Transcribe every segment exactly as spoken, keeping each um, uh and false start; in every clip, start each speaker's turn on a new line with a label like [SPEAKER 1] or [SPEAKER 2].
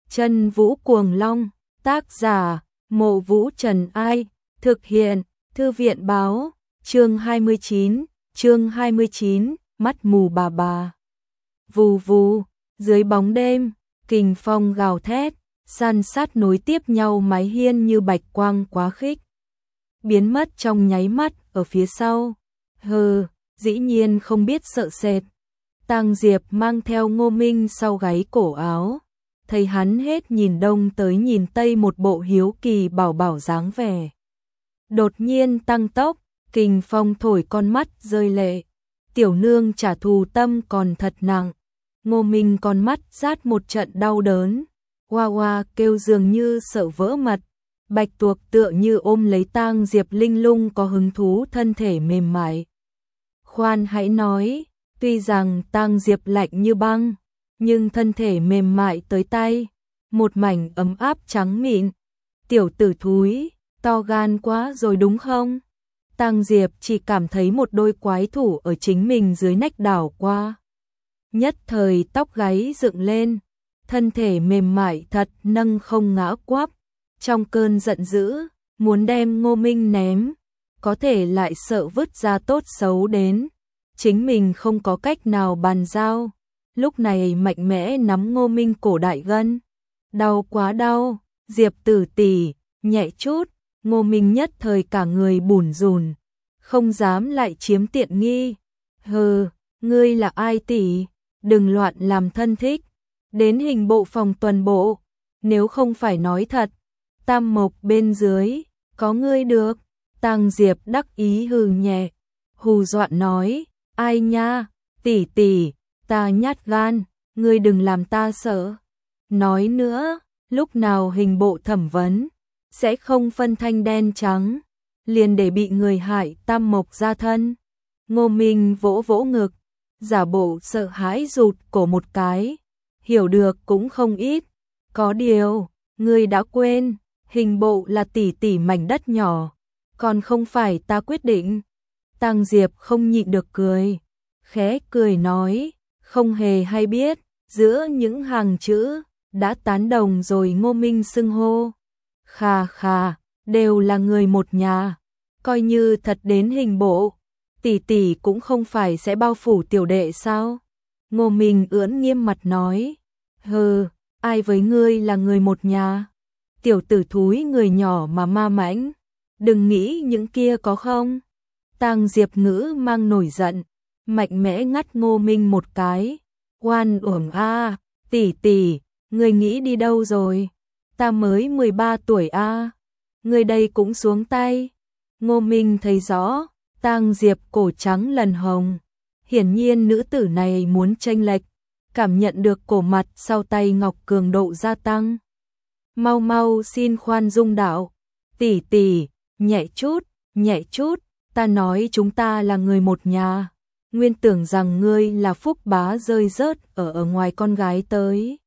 [SPEAKER 1] Chân Vũ Cuồng Long, tác giả, Mộ Vũ Trần Ai, thực hiện, Thư viện báo, chương hai mươi chín, chương hai mươi chín, mắt mù bà bà. Vù vù, dưới bóng đêm, kình phong gào thét, san sát nối tiếp nhau mái hiên như bạch quang quá khích. Biến mất trong nháy mắt ở phía sau. Hừ, dĩ nhiên không biết sợ sệt. Tang Diệp mang theo Ngô Minh sau gáy cổ áo, thấy hắn hết nhìn đông tới nhìn tây một bộ hiếu kỳ bảo bảo dáng vẻ. Đột nhiên tăng tốc, kình phong thổi con mắt rơi lệ. Tiểu nương trả thù tâm còn thật nặng. Ngô Minh con mắt rát một trận đau đớn. Hoa hoa kêu dường như sợ vỡ mật. Bạch tuộc tựa như ôm lấy Tang Diệp linh lung có hứng thú thân thể mềm mại. Khoan hãy nói, tuy rằng Tang Diệp lạnh như băng, nhưng thân thể mềm mại tới tay, một mảnh ấm áp trắng mịn. Tiểu tử thúi, to gan quá rồi đúng không? Tang Diệp chỉ cảm thấy một đôi quái thủ ở chính mình dưới nách đảo qua. Nhất thời tóc gáy dựng lên, thân thể mềm mại thật nâng không ngã quắp. Trong cơn giận dữ, muốn đem Ngô Minh ném, có thể lại sợ vứt ra tốt xấu đến. Chính mình không có cách nào bàn giao, lúc này mạnh mẽ nắm Ngô Minh cổ đại gân. Đau quá đau, Diệp tử tỷ, nhẹ chút. Ngô Minh nhất thời cả người bủn rủn, không dám lại chiếm tiện nghi. Hừ, ngươi là ai tỷ, đừng loạn làm thân thích. Đến hình bộ phòng tuần bộ, nếu không phải nói thật, Tam Mộc bên dưới, có ngươi được. Tang Diệp đắc ý hừ nhẹ, hù dọa nói, ai nha, tỷ tỷ, ta nhát gan, ngươi đừng làm ta sợ. Nói nữa, lúc nào hình bộ thẩm vấn, sẽ không phân thanh đen trắng, liền để bị người hại Tam Mộc ra thân. Ngô Minh vỗ vỗ ngực, giả bộ sợ hãi rụt cổ một cái, hiểu được cũng không ít. Có điều, ngươi đã quên, hình bộ là tỷ tỷ mảnh đất nhỏ, còn không phải ta quyết định. Tang Diệp không nhịn được cười, khẽ cười nói, không hề hay biết, giữa những hàng chữ, đã tán đồng rồi. Ngô Minh xưng hô. Khà khà, đều là người một nhà, coi như thật đến hình bộ, tỷ tỷ cũng không phải sẽ bao phủ tiểu đệ sao? Ngô Minh ưỡn nghiêm mặt nói, hừ, ai với ngươi là người một nhà? Tiểu tử thúi người nhỏ mà ma mãnh, đừng nghĩ những kia có không? Tang Diệp ngữ mang nổi giận, mạnh mẽ ngắt Ngô Minh một cái. Oan uổng a, tỷ tỷ, ngươi nghĩ đi đâu rồi? Ta mới mười ba tuổi a, à. Ngươi đây cũng xuống tay. Ngô Minh thấy rõ, Tang Diệp cổ trắng lần hồng, hiển nhiên nữ tử này muốn chênh lệch, cảm nhận được cổ mặt sau tay ngọc cường độ gia tăng. Mau mau xin khoan dung đạo, tỷ tỷ, nhẹ chút, nhẹ chút, ta nói chúng ta là người một nhà, nguyên tưởng rằng ngươi là phúc bá rơi rớt ở ở ngoài con gái tới.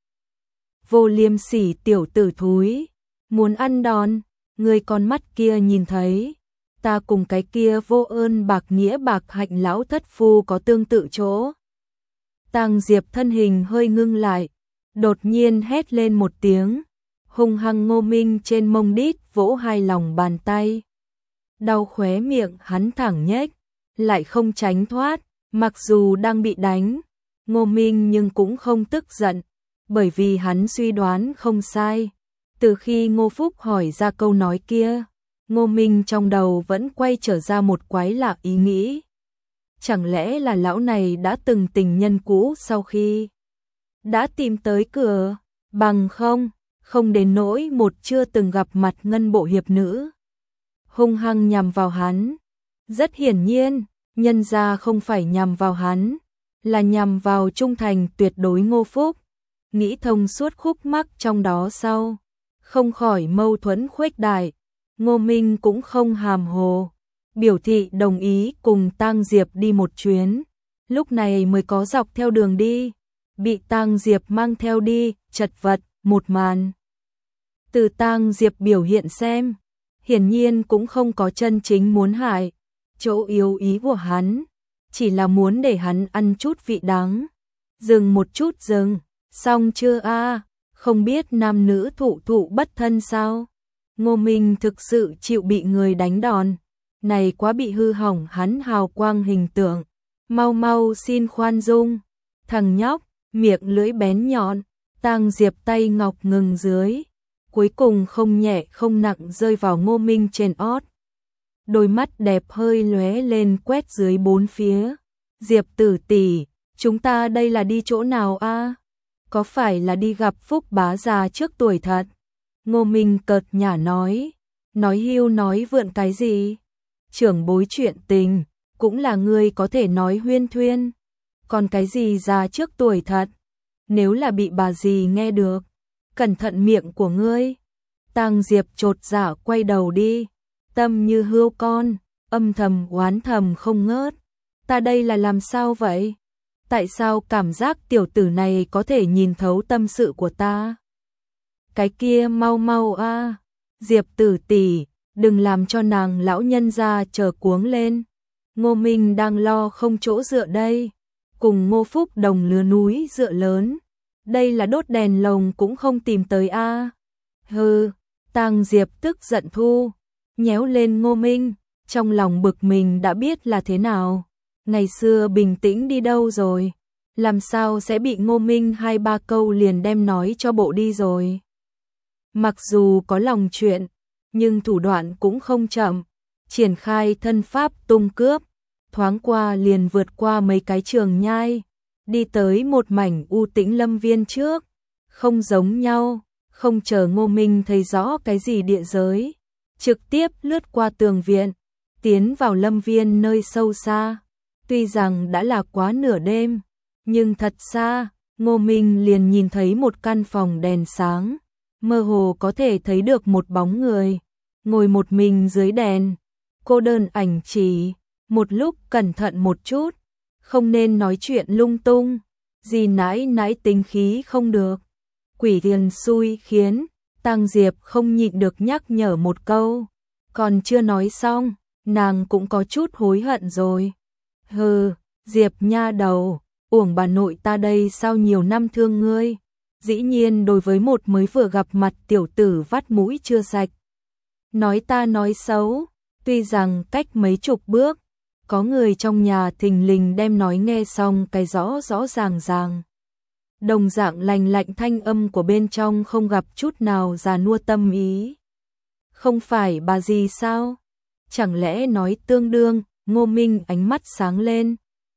[SPEAKER 1] Vô liêm sỉ tiểu tử thúi, muốn ăn đòn, ngươi con mắt kia nhìn thấy, ta cùng cái kia vô ơn bạc nghĩa bạc hạnh lão thất phu có tương tự chỗ. Tang Diệp thân hình hơi ngưng lại, đột nhiên hét lên một tiếng, hung hăng Ngô Minh trên mông đít vỗ hai lòng bàn tay. Đau khóe miệng hắn thẳng nhếch, lại không tránh thoát, mặc dù đang bị đánh, Ngô Minh nhưng cũng không tức giận, bởi vì hắn suy đoán không sai. Từ khi Ngô Phúc hỏi ra câu nói kia, Ngô Minh trong đầu vẫn quay trở ra một quái lạ ý nghĩ. Chẳng lẽ là lão này đã từng tình nhân cũ sau khi đã tìm tới cửa, bằng không, không đến nỗi một chưa từng gặp mặt ngân bộ hiệp nữ. Hung hăng nhằm vào hắn. Rất hiển nhiên, nhân ra không phải nhằm vào hắn, là nhằm vào trung thành tuyệt đối Ngô Phúc. Nghĩ thông suốt khúc mắc trong đó sau, không khỏi mâu thuẫn khuếch đại. Ngô Minh cũng không hàm hồ, biểu thị đồng ý cùng Tang Diệp đi một chuyến. Lúc này mới có dọc theo đường đi, bị Tang Diệp mang theo đi, chật vật, một màn. Từ Tang Diệp biểu hiện xem, hiển nhiên cũng không có chân chính muốn hại. Chỗ yếu ý của hắn, chỉ là muốn để hắn ăn chút vị đắng. Dừng một chút dừng, xong chưa a? không biết nam nữ thụ thụ bất thân sao? Ngô Minh thực sự chịu bị người đánh đòn, này quá bị hư hỏng hắn hào quang hình tượng. Mau mau xin khoan dung, thằng nhóc, miệng lưỡi bén nhọn, Tang Diệp tay ngọc ngừng dưới, cuối cùng không nhẹ không nặng rơi vào Ngô Minh trên ót. Đôi mắt đẹp hơi lóe lên quét dưới bốn phía. Diệp tử tỷ, chúng ta đây là đi chỗ nào a? Có phải là đi gặp Phúc bá già trước tuổi thật? Ngô Minh cợt nhả nói, nói hưu nói vượn cái gì? Trưởng bối chuyện tình, cũng là người có thể nói huyên thuyên. Còn cái gì già trước tuổi thật? Nếu là bị bà dì nghe được, cẩn thận miệng của ngươi. Tang Diệp chột dạ quay đầu đi, tâm như hươu con, âm thầm oán thầm không ngớt. Ta đây là làm sao vậy? Tại sao cảm giác tiểu tử này có thể nhìn thấu tâm sự của ta? Cái kia mau mau a, Diệp tử tỷ, đừng làm cho nàng lão nhân gia chờ cuống lên. Ngô Minh đang lo không chỗ dựa đây, cùng Ngô Phúc đồng lứa núi dựa lớn. Đây là đốt đèn lồng cũng không tìm tới a. Hừ, Tang Diệp tức giận thu, nhéo lên Ngô Minh, trong lòng bực mình đã biết là thế nào. Ngày xưa bình tĩnh đi đâu rồi? Làm sao sẽ bị Ngô Minh hai ba câu liền đem nói cho bộ đi rồi? Mặc dù có lòng chuyện, nhưng thủ đoạn cũng không chậm, triển khai thân pháp tung cướp, thoáng qua liền vượt qua mấy cái trường nhai, đi tới một mảnh u tĩnh lâm viên trước. Không giống nhau, không chờ Ngô Minh thấy rõ cái gì địa giới, trực tiếp lướt qua tường viện, tiến vào lâm viên nơi sâu xa. Tuy rằng đã là quá nửa đêm, nhưng thật xa, Ngô Minh liền nhìn thấy một căn phòng đèn sáng, mơ hồ có thể thấy được một bóng người, ngồi một mình dưới đèn, cô đơn ảnh chỉ, một lúc cẩn thận một chút, không nên nói chuyện lung tung, gì nãi nãi tính khí không được. Quỷ tiền xui khiến, Tang Diệp không nhịn được nhắc nhở một câu, còn chưa nói xong, nàng cũng có chút hối hận rồi. Hừ, Diệp nha đầu, uổng bà nội ta đây sao nhiều năm thương ngươi, dĩ nhiên đối với một mới vừa gặp mặt tiểu tử vắt mũi chưa sạch. Nói ta nói xấu, tuy rằng cách mấy chục bước, có người trong nhà thình lình đem nói nghe xong cái rõ rõ ràng ràng. Đồng dạng lành lạnh thanh âm của bên trong không gặp chút nào già nua tâm ý. Không phải bà gì sao? Chẳng lẽ nói tương đương? Ngô Minh ánh mắt sáng lên,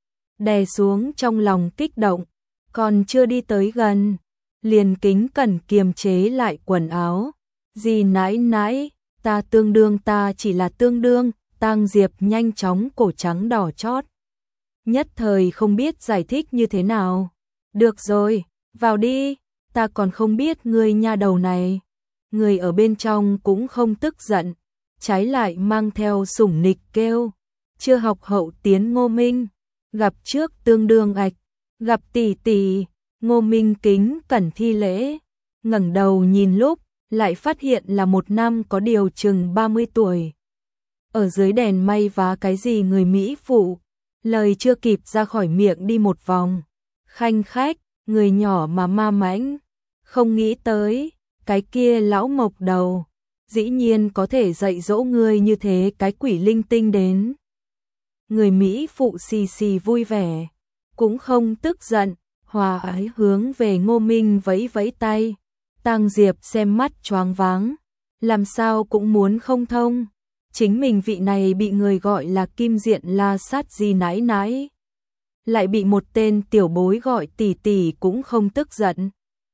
[SPEAKER 1] đè xuống trong lòng kích động, còn chưa đi tới gần, liền kính cẩn kiềm chế lại quần áo. Dì nãi nãi, ta tương đương ta chỉ là tương đương. Tang Diệp nhanh chóng cổ trắng đỏ chót, nhất thời không biết giải thích như thế nào. Được rồi, vào đi, ta còn không biết ngươi nha đầu này. Người ở bên trong cũng không tức giận, trái lại mang theo sủng nịch kêu. Chưa học hậu tiến Ngô Minh, gặp trước tương đương ạch, gặp tỷ tỷ. Ngô Minh kính cẩn thi lễ, ngẩng đầu nhìn lúc, lại phát hiện là một năm có điều chừng ba mươi tuổi. Ở dưới đèn may vá cái gì người Mỹ phụ, lời chưa kịp ra khỏi miệng đi một vòng. Khanh khách, người nhỏ mà ma mãnh, không nghĩ tới, cái kia lão mộc đầu, dĩ nhiên có thể dạy dỗ người như thế cái quỷ linh tinh đến. Người Mỹ phụ xì xì vui vẻ, cũng không tức giận, hòa ái hướng về Ngô Minh vẫy vẫy tay. Tang Diệp xem mắt choáng váng, làm sao cũng muốn không thông. Chính mình vị này bị người gọi là kim diện la sát gì nãi nãi, lại bị một tên tiểu bối gọi tỷ tỷ cũng không tức giận.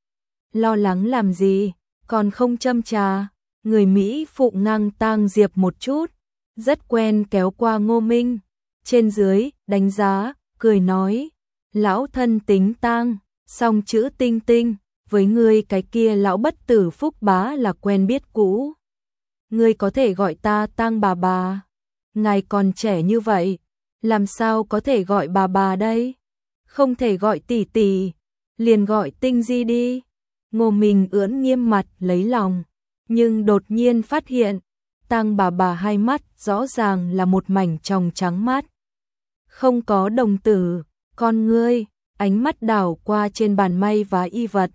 [SPEAKER 1] Lo lắng làm gì, còn không châm trà. Người Mỹ phụ ngang Tang Diệp một chút, rất quen kéo qua Ngô Minh, trên dưới, đánh giá, cười nói, lão thân tính Tang, song chữ tinh tinh, với ngươi cái kia lão bất tử Phúc bá là quen biết cũ. Ngươi có thể gọi ta Tang bà bà, ngài còn trẻ như vậy, làm sao có thể gọi bà bà đây? Không thể gọi tỷ tỷ, liền gọi tinh di đi. Ngô Minh ưỡn nghiêm mặt lấy lòng, nhưng đột nhiên phát hiện, Tang bà bà hai mắt rõ ràng là một mảnh tròng trắng mắt. Không có đồng tử, con ngươi, ánh mắt đảo qua trên bàn may và y vật,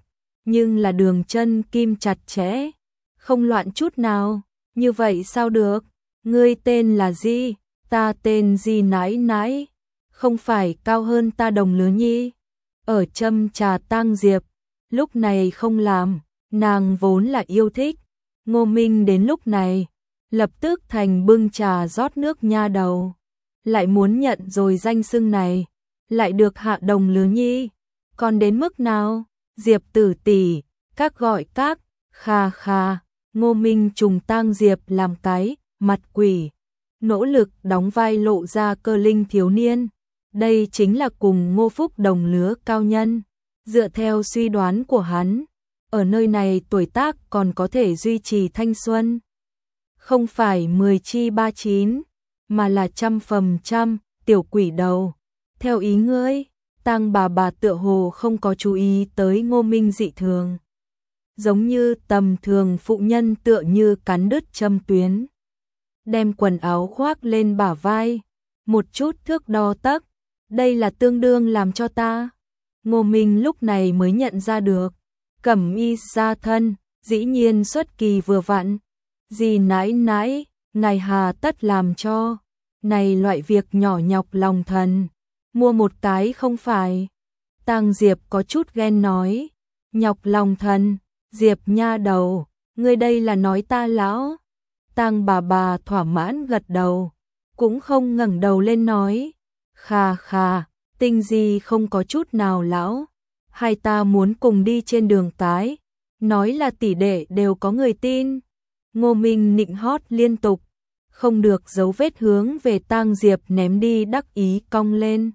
[SPEAKER 1] nhưng là đường chân kim chặt chẽ, không loạn chút nào. Như vậy sao được? Ngươi tên là gì? Ta tên gì nãi nãi? Không phải cao hơn ta đồng lứa nhi? Ở châm trà tang diệp, lúc này không làm, nàng vốn là yêu thích. Ngô Minh đến lúc này, lập tức thành bưng trà rót nước nha đầu. Lại muốn nhận rồi danh xưng này, lại được hạ đồng lứa nhi. Còn đến mức nào? Diệp tử tỷ, các gọi các, kha kha. Ngô Minh trùng tang diệp làm cái, mặt quỷ. Nỗ lực đóng vai lộ ra cơ linh thiếu niên. Đây chính là cùng Ngô Phúc đồng lứa cao nhân. Dựa theo suy đoán của hắn, ở nơi này tuổi tác còn có thể duy trì thanh xuân. Không phải mười chi ba chín, mà là trăm phần trăm, tiểu quỷ đầu. Theo ý ngươi, Tang bà bà tựa hồ không có chú ý tới Ngô Minh dị thường. Giống như tầm thường phụ nhân tựa như cắn đứt châm tuyến. Đem quần áo khoác lên bả vai, một chút thước đo tấc, đây là tương đương làm cho ta. Ngô Minh lúc này mới nhận ra được, cẩm y ra thân, dĩ nhiên xuất kỳ vừa vặn. Dì nãi nãi, ngài hà tất làm cho, này loại việc nhỏ nhọc lòng thần, mua một cái không phải. Tang Diệp có chút ghen nói, nhọc lòng thần, Diệp nha đầu, ngươi đây là nói ta lão. Tang bà bà thỏa mãn gật đầu, cũng không ngẩng đầu lên nói, khà khà, tinh gì không có chút nào lão, hai ta muốn cùng đi trên đường cái, nói là tỷ đệ đều có người tin. Ngô Minh nịnh hót liên tục, không được dấu vết hướng về Tang Diệp ném đi đắc ý cong lên.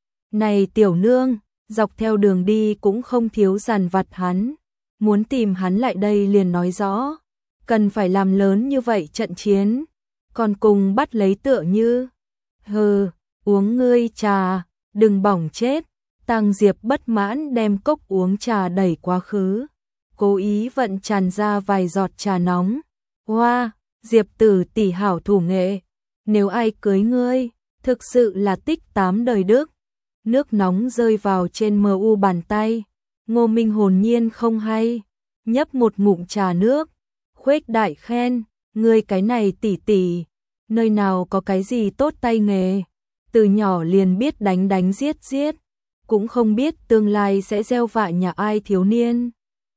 [SPEAKER 1] Này tiểu nương, dọc theo đường đi cũng không thiếu dằn vặt hắn, muốn tìm hắn lại đây liền nói rõ, cần phải làm lớn như vậy trận chiến, còn cùng bắt lấy tựa như. Hừ, uống ngươi trà, đừng bỏng chết. Tang Diệp bất mãn đem cốc uống trà đẩy quá khứ, cố ý vận tràn ra vài giọt trà nóng. Hoa, Diệp tử tỷ hảo thủ nghệ, nếu ai cưới ngươi, thực sự là tích tám đời đức. Nước nóng rơi vào trên mờ u bàn tay, Ngô Minh hồn nhiên không hay, nhấp một ngụm trà nước, khuếch đại khen, ngươi cái này tỷ tỷ, nơi nào có cái gì tốt tay nghề, từ nhỏ liền biết đánh đánh giết giết, cũng không biết tương lai sẽ gieo vạ nhà ai thiếu niên.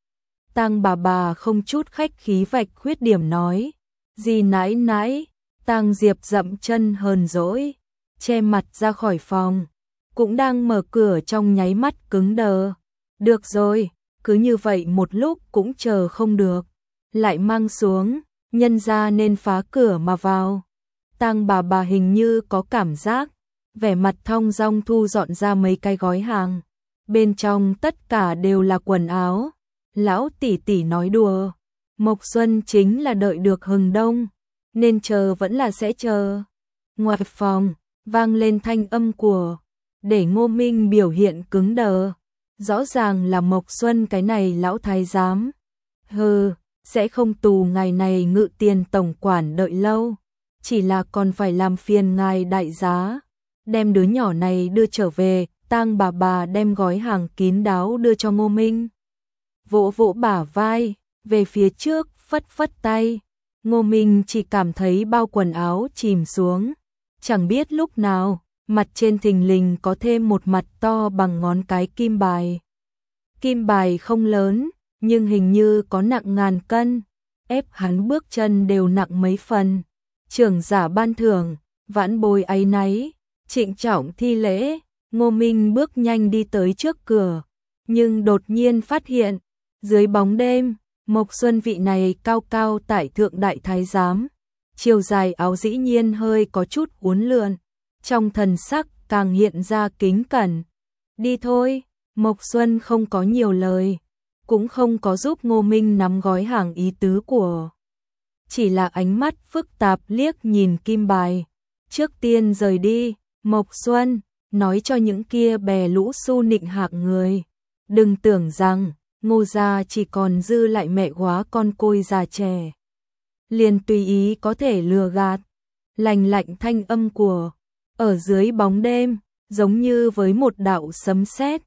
[SPEAKER 1] Tang bà bà không chút khách khí vạch khuyết điểm nói, dì nãi nãi. Tang Diệp dậm chân hờn dỗi, che mặt ra khỏi phòng, cũng đang mở cửa trong nháy mắt cứng đờ. Được rồi, cứ như vậy một lúc cũng chờ không được, lại mang xuống, nhân ra nên phá cửa mà vào. Tang bà bà hình như có cảm giác, vẻ mặt thong dong thu dọn ra mấy cái gói hàng, bên trong tất cả đều là quần áo. Lão tỷ tỷ nói đùa, Mộc Xuân chính là đợi được hừng đông, nên chờ vẫn là sẽ chờ. Ngoài phòng, vang lên thanh âm của, để Ngô Minh biểu hiện cứng đờ. Rõ ràng là Mộc Xuân cái này lão thái giám. Hừ, sẽ không tù ngày này ngự tiền tổng quản đợi lâu, chỉ là còn phải làm phiền ngài đại giá, đem đứa nhỏ này đưa trở về. Tang bà bà đem gói hàng kín đáo đưa cho Ngô Minh, vỗ vỗ bả vai, về phía trước, phất phất tay. Ngô Minh chỉ cảm thấy bao quần áo chìm xuống, chẳng biết lúc nào, mặt trên thình lình có thêm một mặt to bằng ngón cái kim bài. Kim bài không lớn, nhưng hình như có nặng ngàn cân, ép hắn bước chân đều nặng mấy phần. Trưởng giả ban thưởng, vãn bối áy náy, trịnh trọng thi lễ. Ngô Minh bước nhanh đi tới trước cửa, nhưng đột nhiên phát hiện, dưới bóng đêm, Mộc Xuân vị này cao cao tại thượng đại thái giám, chiều dài áo dĩ nhiên hơi có chút uốn lượn, trong thần sắc càng hiện ra kính cẩn. Đi thôi. Mộc Xuân không có nhiều lời, cũng không có giúp Ngô Minh nắm gói hàng ý tứ của, chỉ là ánh mắt phức tạp liếc nhìn kim bài. Trước tiên rời đi, Mộc Xuân nói cho những kia bè lũ su nịnh hạng người, đừng tưởng rằng Ngô gia chỉ còn dư lại mẹ góa con côi già trẻ, liền tùy ý có thể lừa gạt. Lành lạnh thanh âm của, ở dưới bóng đêm, giống như với một đạo sấm sét.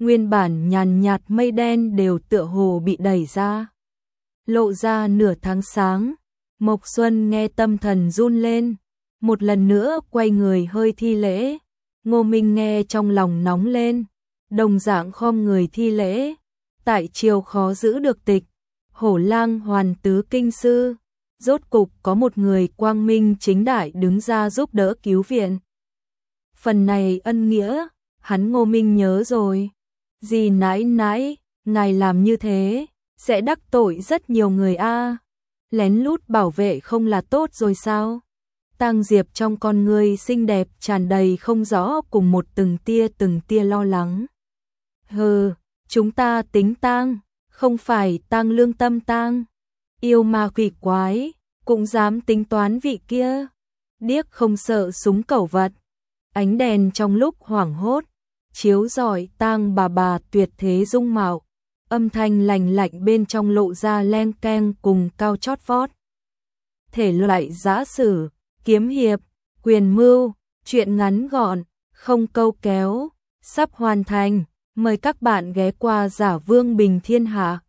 [SPEAKER 1] nguyên bản nhàn nhạt mây đen đều tựa hồ bị đẩy ra. Lộ ra nửa tháng sáng, Mộc Xuân nghe tâm thần run lên, một lần nữa quay người hơi thi lễ. Ngô Minh nghe trong lòng nóng lên, đồng dạng khom người thi lễ. Tại triều khó giữ được tịch, Hổ Lang hoàn tứ kinh sư, rốt cục có một người quang minh chính đại đứng ra giúp đỡ cứu viện. Phần này ân nghĩa, hắn Ngô Minh nhớ rồi. Dì nãi nãi, ngài làm như thế, sẽ đắc tội rất nhiều người a. Lén lút bảo vệ không là tốt rồi sao? Tang Diệp trong con ngươi xinh đẹp tràn đầy không rõ cùng một từng tia từng tia lo lắng. Hừ, chúng ta tính tang, không phải tang lương tâm tang. Yêu ma quỷ quái, cũng dám tính toán vị kia. Điếc không sợ súng cẩu vật. Ánh đèn trong lúc hoảng hốt, chiếu rọi tang bà bà tuyệt thế dung mạo. Âm thanh lành lạnh bên trong lộ ra len keng cùng cao chót vót. Thể loại giã sử, kiếm hiệp, quyền mưu, truyện ngắn gọn, không câu kéo, sắp hoàn thành. Mời các bạn ghé qua Giả Vương Bình Thiên Hạ.